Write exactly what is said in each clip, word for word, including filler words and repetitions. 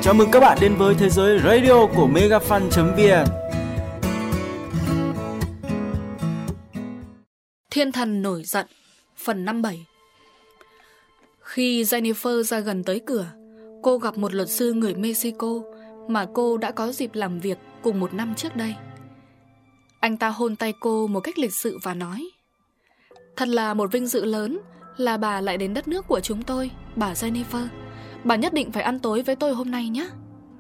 Chào mừng các bạn đến với thế giới radio của megafan chấm vn. Thiên thần nổi giận, phần năm bảy. Khi Jennifer ra gần tới cửa, cô gặp một luật sư người Mexico mà cô đã có dịp làm việc cùng một năm trước đây. Anh ta hôn tay cô một cách lịch sự và nói: "Thật là một vinh dự lớn là bà lại đến đất nước của chúng tôi, bà Jennifer. Bà nhất định phải ăn tối với tôi hôm nay nhé."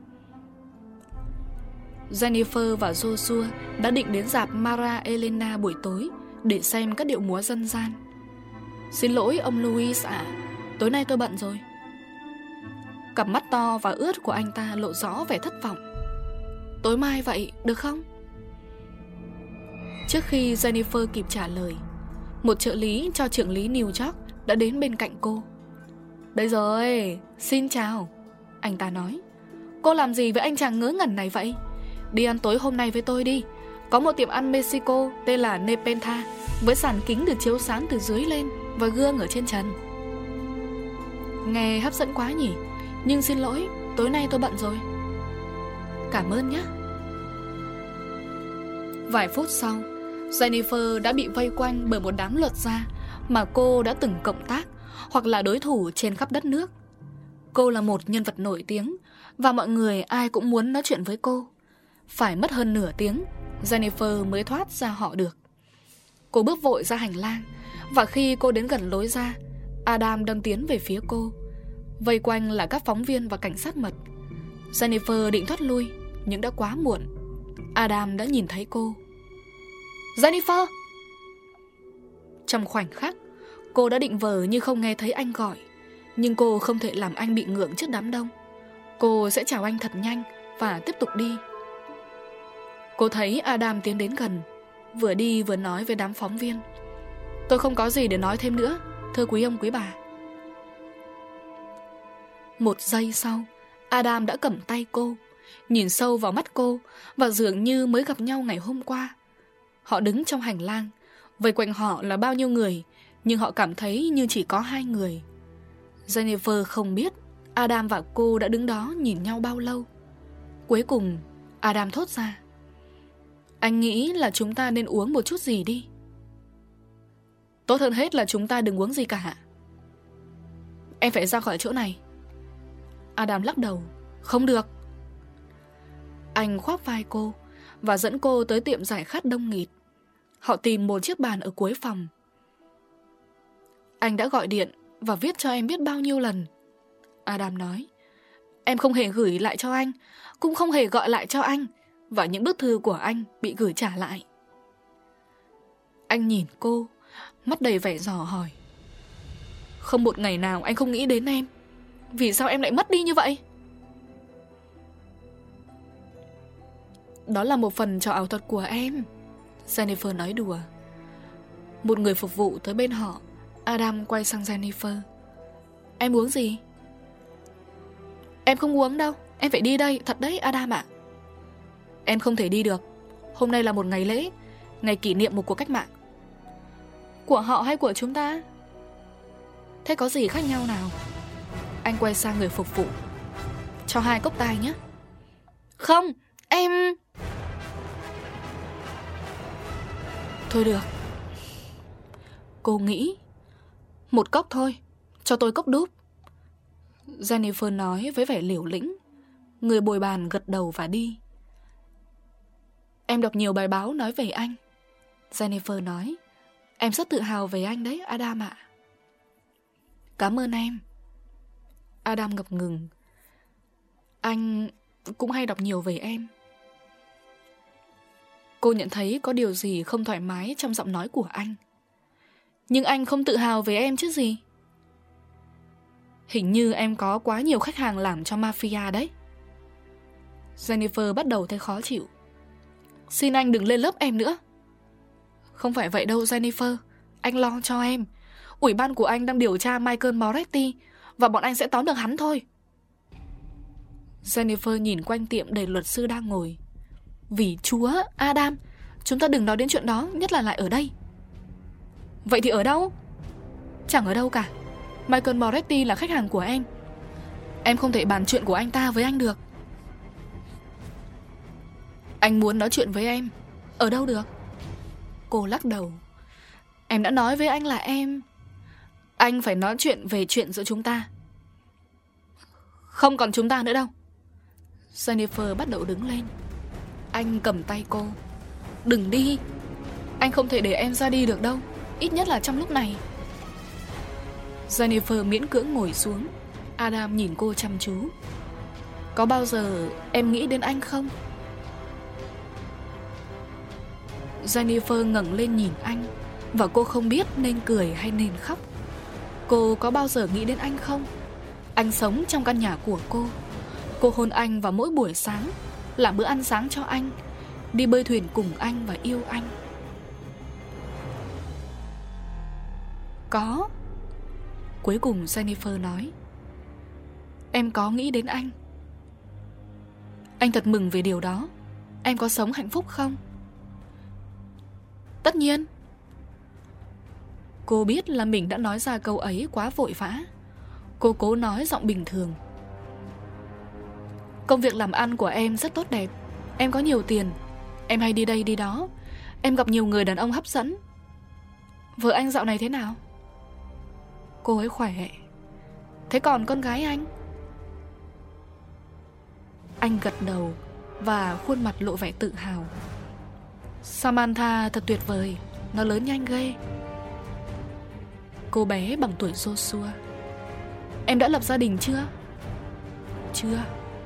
Jennifer và Joshua đã định đến rạp Mara Elena buổi tối để xem các điệu múa dân gian. "Xin lỗi ông Louis ạ, à, tối nay tôi bận rồi." Cặp mắt to và ướt của anh ta lộ rõ vẻ thất vọng. "Tối mai vậy, được không?" Trước khi Jennifer kịp trả lời, một trợ lý cho trưởng lý New York đã đến bên cạnh cô. "Đây rồi, xin chào," anh ta nói. "Cô làm gì với anh chàng ngớ ngẩn này vậy? Đi ăn tối hôm nay với tôi đi. Có một tiệm ăn Mexico tên là Nepentha, với sàn kính được chiếu sáng từ dưới lên và gương ở trên trần." Nghe hấp dẫn quá nhỉ, nhưng xin lỗi, tối nay tôi bận rồi. "Cảm ơn nhé." Vài phút sau, Jennifer đã bị vây quanh bởi một đám luật gia mà cô đã từng cộng tác hoặc là đối thủ trên khắp đất nước. Cô là một nhân vật nổi tiếng và mọi người ai cũng muốn nói chuyện với cô. Phải mất hơn nửa tiếng, Jennifer mới thoát ra họ được. Cô bước vội ra hành lang, và khi cô đến gần lối ra, Adam đang tiến về phía cô. Vây quanh là các phóng viên và cảnh sát mật. Jennifer định thoát lui, nhưng đã quá muộn. Adam đã nhìn thấy cô. "Jennifer!" Trong khoảnh khắc, cô đã định vờ như không nghe thấy anh gọi, nhưng cô không thể làm anh bị ngượng trước đám đông. Cô sẽ chào anh thật nhanh và tiếp tục đi. Cô thấy Adam tiến đến gần, vừa đi vừa nói với đám phóng viên: "Tôi không có gì để nói thêm nữa, thưa quý ông quý bà." Một giây sau, Adam đã cầm tay cô, nhìn sâu vào mắt cô, và dường như mới gặp nhau ngày hôm qua. Họ đứng trong hành lang, vây quanh họ là bao nhiêu người, nhưng họ cảm thấy như chỉ có hai người. Jennifer không biết Adam và cô đã đứng đó nhìn nhau bao lâu. Cuối cùng, Adam thốt ra: "Anh nghĩ là chúng ta nên uống một chút gì đi." "Tốt hơn hết là chúng ta đừng uống gì cả. Em phải ra khỏi chỗ này." Adam lắc đầu: "Không được." Anh khoác vai cô và dẫn cô tới tiệm giải khát đông nghịt. Họ tìm một chiếc bàn ở cuối phòng. "Anh đã gọi điện và viết cho em biết bao nhiêu lần," Adam nói. "Em không hề gửi lại cho anh, cũng không hề gọi lại cho anh, và những bức thư của anh bị gửi trả lại." Anh nhìn cô, mắt đầy vẻ dò hỏi: "Không một ngày nào anh không nghĩ đến em. Vì sao em lại mất đi như vậy?" "Đó là một phần trò ảo thuật của em," Jennifer nói đùa. Một người phục vụ tới bên họ. Adam quay sang Jennifer: "Em uống gì?" "Em không uống đâu, em phải đi đây, thật đấy Adam ạ." "Em không thể đi được. Hôm nay là một ngày lễ, ngày kỷ niệm một cuộc cách mạng." "Của họ hay của chúng ta?" "Thế có gì khác nhau nào?" Anh quay sang người phục vụ: "Cho hai cốc tai nhé." "Không, em..." "Thôi được." Cô nghĩ: "Một cốc thôi, cho tôi cốc đúp." Jennifer nói với vẻ liều lĩnh. Người bồi bàn gật đầu và đi. "Em đọc nhiều bài báo nói về anh," Jennifer nói. "Em rất tự hào về anh đấy Adam ạ." "Cảm ơn em." Adam ngập ngừng. "Anh cũng hay đọc nhiều về em." Cô nhận thấy có điều gì không thoải mái trong giọng nói của anh. "Nhưng anh không tự hào về em chứ gì?" "Hình như em có quá nhiều khách hàng làm cho mafia đấy." Jennifer bắt đầu thấy khó chịu. "Xin anh đừng lên lớp em nữa." "Không phải vậy đâu Jennifer, anh lo cho em. Ủy ban của anh đang điều tra Michael Moretti, và bọn anh sẽ tóm được hắn thôi." Jennifer nhìn quanh tiệm đầy luật sư đang ngồi. "Vì Chúa, Adam, chúng ta đừng nói đến chuyện đó, nhất là lại ở đây." "Vậy thì ở đâu?" "Chẳng ở đâu cả. Michael Moretti là khách hàng của em. Em không thể bàn chuyện của anh ta với anh được. Anh muốn nói chuyện với em. Ở đâu được? Cô lắc đầu. Em đã nói với anh là em Anh phải nói chuyện về chuyện giữa chúng ta. Không còn chúng ta nữa đâu. Jennifer bắt đầu đứng lên. Anh cầm tay cô. Đừng đi. Anh không thể để em ra đi được đâu, ít nhất là trong lúc này. Jennifer miễn cưỡng ngồi xuống. Adam nhìn cô chăm chú. Có bao giờ em nghĩ đến anh không? Jennifer ngẩng lên nhìn anh, và cô không biết nên cười hay nên khóc. Cô có bao giờ nghĩ đến anh không? Anh sống trong căn nhà của cô. Cô hôn anh vào mỗi buổi sáng, làm bữa ăn sáng cho anh, đi bơi thuyền cùng anh và yêu anh. Có. Cuối cùng Jennifer nói. Em có nghĩ đến anh. Anh thật mừng về điều đó. Em có sống hạnh phúc không? Tất nhiên. Cô biết là mình đã nói ra câu ấy quá vội vã. Cô cố nói giọng bình thường. Công việc làm ăn của em rất tốt đẹp. Em có nhiều tiền. Em hay đi đây đi đó. Em gặp nhiều người đàn ông hấp dẫn. Vợ anh dạo này thế nào? Cô ấy khỏe. Thế còn con gái anh? Anh gật đầu và khuôn mặt lộ vẻ tự hào. Samantha thật tuyệt vời. Nó lớn nhanh ghê. Cô bé bằng tuổi Joshua. Em đã lập gia đình chưa? Chưa.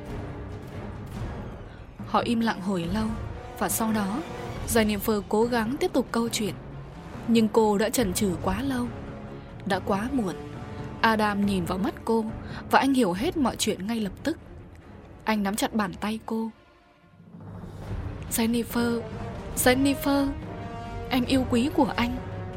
Họ im lặng hồi lâu. Và sau đó Jennifer cố gắng tiếp tục câu chuyện. Nhưng cô đã chần chừ quá lâu. Đã quá muộn. Adam nhìn vào mắt cô, và anh hiểu hết mọi chuyện ngay lập tức. Anh nắm chặt bàn tay cô. Jennifer, Jennifer, em yêu quý của anh.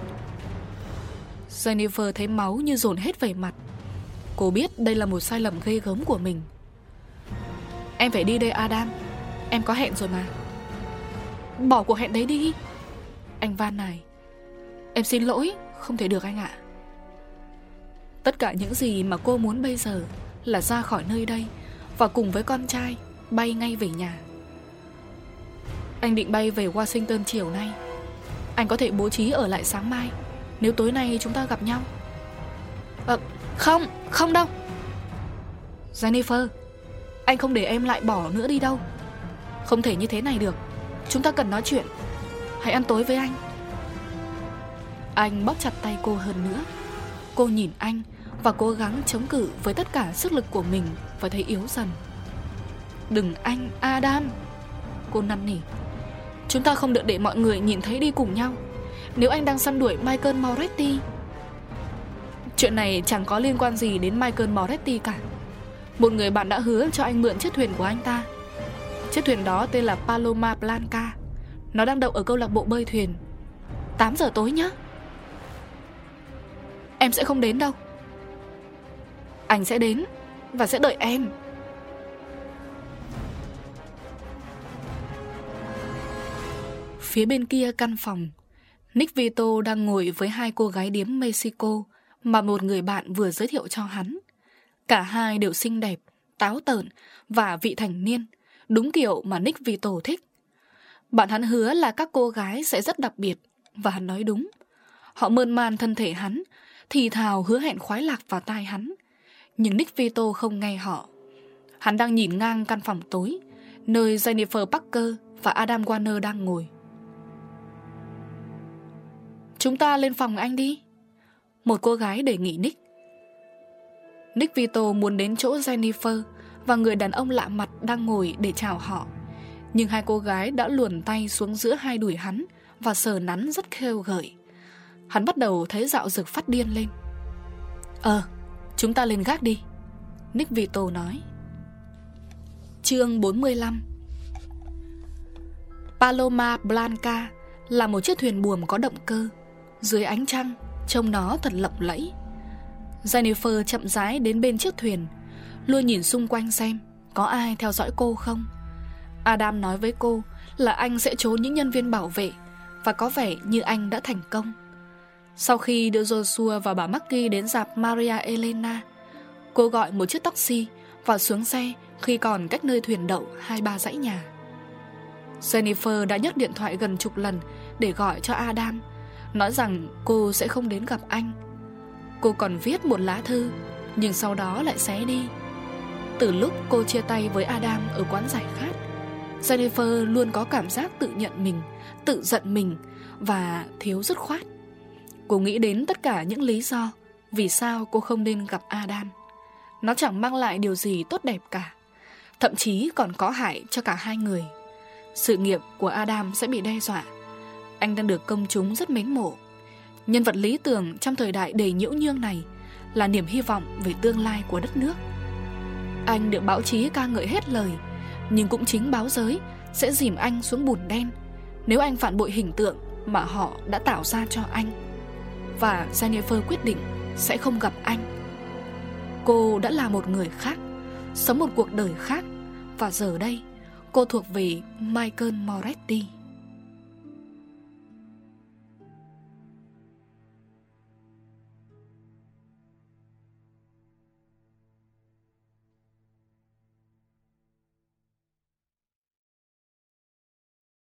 Jennifer thấy máu như dồn hết về mặt. Cô biết đây là một sai lầm ghê gớm của mình. Em phải đi đây Adam. Em có hẹn rồi mà. Bỏ cuộc hẹn đấy đi. Anh van nài. Em xin lỗi, không thể được anh ạ. Tất cả những gì mà cô muốn bây giờ là ra khỏi nơi đây và cùng với con trai bay ngay về nhà. Anh định bay về Washington chiều nay. Anh có thể bố trí ở lại sáng mai, nếu tối nay chúng ta gặp nhau. À, không, không đâu. Jennifer, anh không để em lại bỏ nữa đi đâu. Không thể như thế này được. Chúng ta cần nói chuyện. Hãy ăn tối với anh. Anh bóp chặt tay cô hơn nữa. Cô nhìn anh và cố gắng chống cự với tất cả sức lực của mình, và thấy yếu dần. Đừng anh, Adam. Cô năn nỉ. Chúng ta không được để mọi người nhìn thấy đi cùng nhau. Nếu anh đang săn đuổi Michael Moretti. Chuyện này chẳng có liên quan gì đến Michael Moretti cả. Một người bạn đã hứa cho anh mượn chiếc thuyền của anh ta. Chiếc thuyền đó tên là Paloma Blanca. Nó đang đậu ở câu lạc bộ bơi thuyền. Tám giờ tối nhé. Em sẽ không đến đâu. Anh sẽ đến và sẽ đợi em. Phía bên kia căn phòng, Nick Vito đang ngồi với hai cô gái điếm Mexico mà một người bạn vừa giới thiệu cho hắn. Cả hai đều xinh đẹp, táo tợn và vị thành niên, đúng kiểu mà Nick Vito thích. Bạn hắn hứa là các cô gái sẽ rất đặc biệt, và hắn nói đúng. Họ mơn man thân thể hắn, thì thào hứa hẹn khoái lạc vào tai hắn. Nhưng Nick Vito không nghe họ. Hắn đang nhìn ngang căn phòng tối, nơi Jennifer Parker và Adam Warner đang ngồi. Chúng ta lên phòng anh đi, một cô gái đề nghị Nick. Nick Vito muốn đến chỗ Jennifer và người đàn ông lạ mặt đang ngồi để chào họ. Nhưng hai cô gái đã luồn tay xuống giữa hai đùi hắn và sờ nắn rất khêu gợi. Hắn bắt đầu thấy dạo dực phát điên lên. Ờ, chúng ta lên gác đi, Nick Vito nói. Chương bốn mươi lăm. Paloma Blanca là một chiếc thuyền buồm có động cơ. Dưới ánh trăng, trông nó thật lộng lẫy. Jennifer chậm rãi đến bên chiếc thuyền, luôn nhìn xung quanh xem có ai theo dõi cô không. Adam nói với cô là anh sẽ trốn những nhân viên bảo vệ, và có vẻ như anh đã thành công. Sau khi đưa Joshua và bà Maggie đến rạp Maria Elena, cô gọi một chiếc taxi và xuống xe khi còn cách nơi thuyền đậu hai ba dãy nhà. Jennifer đã nhấc điện thoại gần chục lần để gọi cho Adam, nói rằng cô sẽ không đến gặp anh. Cô còn viết một lá thư, nhưng sau đó lại xé đi. Từ lúc cô chia tay với Adam ở quán giải khát, Jennifer luôn có cảm giác tự nhận mình, tự giận mình và thiếu dứt khoát. Cô nghĩ đến tất cả những lý do vì sao cô không nên gặp Adam. Nó chẳng mang lại điều gì tốt đẹp cả, thậm chí còn có hại cho cả hai người. Sự nghiệp của Adam sẽ bị đe dọa. Anh đang được công chúng rất mến mộ. Nhân vật lý tưởng trong thời đại đầy nhiễu nhương này là niềm hy vọng về tương lai của đất nước. Anh được báo chí ca ngợi hết lời, nhưng cũng chính báo giới sẽ dìm anh xuống bùn đen nếu anh phản bội hình tượng mà họ đã tạo ra cho anh. Và Jennifer quyết định sẽ không gặp anh. Cô đã là một người khác, sống một cuộc đời khác, và giờ đây cô thuộc về Michael Moretti.